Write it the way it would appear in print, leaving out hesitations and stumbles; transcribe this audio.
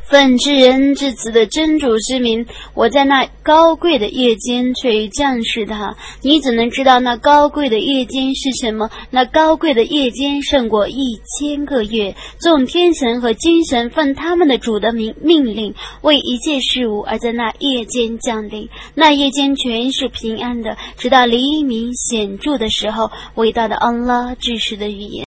奉至人至子的真主之名，我在那高贵的夜间却于降世他。你怎能知道那高贵的夜间是什么？那高贵的夜间胜过1000个月。众天神和君神奉他们的主的命令，为一切事物而在那夜间降临。那夜间全是平安的，直到黎明显著的时候。伟大的安拉至实的语言。